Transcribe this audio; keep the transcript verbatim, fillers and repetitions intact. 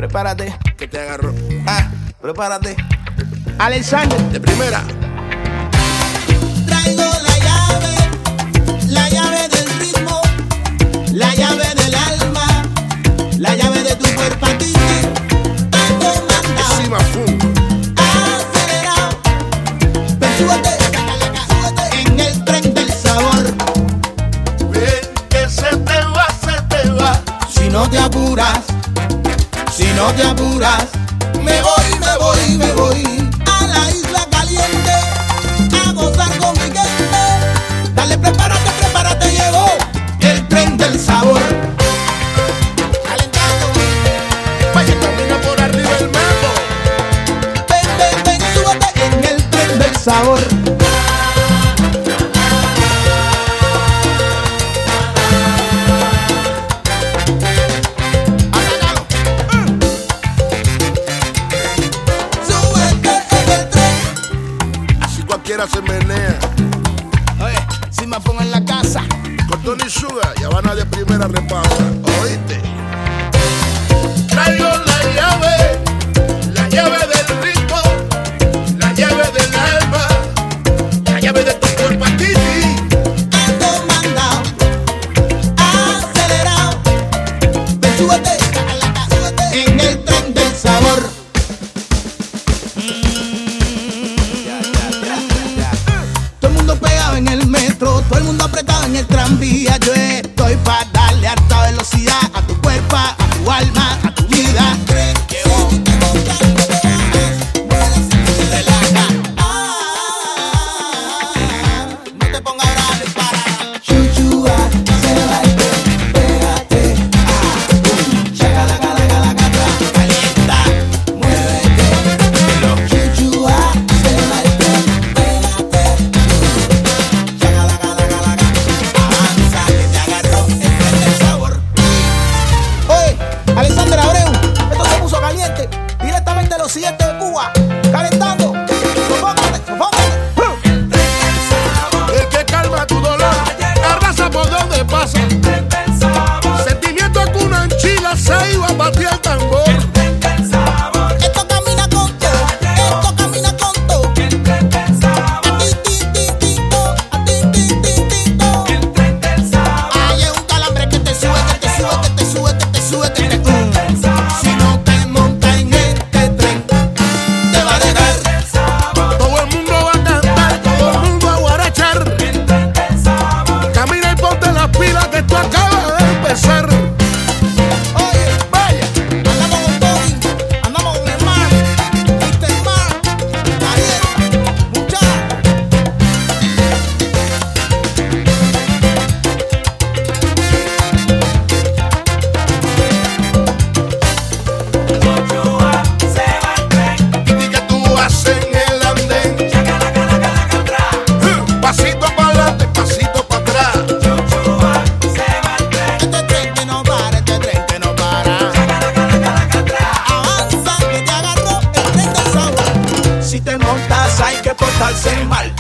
Prepárate. Que te agarró. Ah, prepárate. Alexander. De primera. Traigo la llave, la llave del ritmo, la llave del alma, la llave de tu cuerpo a ti. Tanto mandado, Encima, fum. acelerado. Ven, súbete, súbete en el tren del sabor. Ven que se te va, se te va. Si no te apuras, si no te apuras, me voy, me voy, me voy a la isla caliente a gozar con mi gente. Dale, prepárate, prepárate, llegó el tren del sabor. Calentando, Vaya, camina por arriba el mambo. ven, ven, ven, súbete en el tren del sabor. Súbete en el tren. Así cualquiera se menea. Oye, si me pongo en la casa. Con Tony Sugar y Habana de primera repausa. ¿Oíste? Traigo la llave, la llave del ritmo, la llave del alma, la llave de tu cuerpo a ti. Ando mandado, acelerado. Ven, súbete, súbete en el tren del sabor. Todo el mundo pegado en el metro, todo el mundo apretado en el tranvía. Yo estoy para darle alta velocidad a tu cuerpo, a tu alma, a tu vida. Llegó. Relaja. Ah, no te pongas bravo para chuchua, se va el tren, pégate. Ah, um, chaca la cala cala cala, calienta, muévete. Chuchua, se va el tren, pégate. Chaca la cala cala cala, avanza que te agarró el tren del sabor. Oye, Alexander Abreu, esto se puso caliente. Directamente de los siguientes de Cuba, calentando. Sofócate, sofócate. El que calma tu dolor, arrasa por donde pasa. Sentimiento que una anchila se iba a batir el tambor. Esto camina con todo, esto camina con todo. A ti, ti, ti, ti, to, a ti, ti, ti, ti, to. Ay, es un calambre que te sube, que te sube, que te sube, que te sube, que te sube. Si no te montas en este tren, te va a dejar. Todo el mundo va a cantar, todo el mundo a guarachar. Camina y ponte las pilas que esto acaba de empezar. Oye, vaya, andamos con Tony, andamos con el mar, mister Mar, Ariel, muchachos. Y que tú vas en el andén. Pasito para adelante, pasito para atrás. Este tren que no para, este tren que no para. Avanza que te agarró el tren del sabor. Si te montas hay que portarse mal.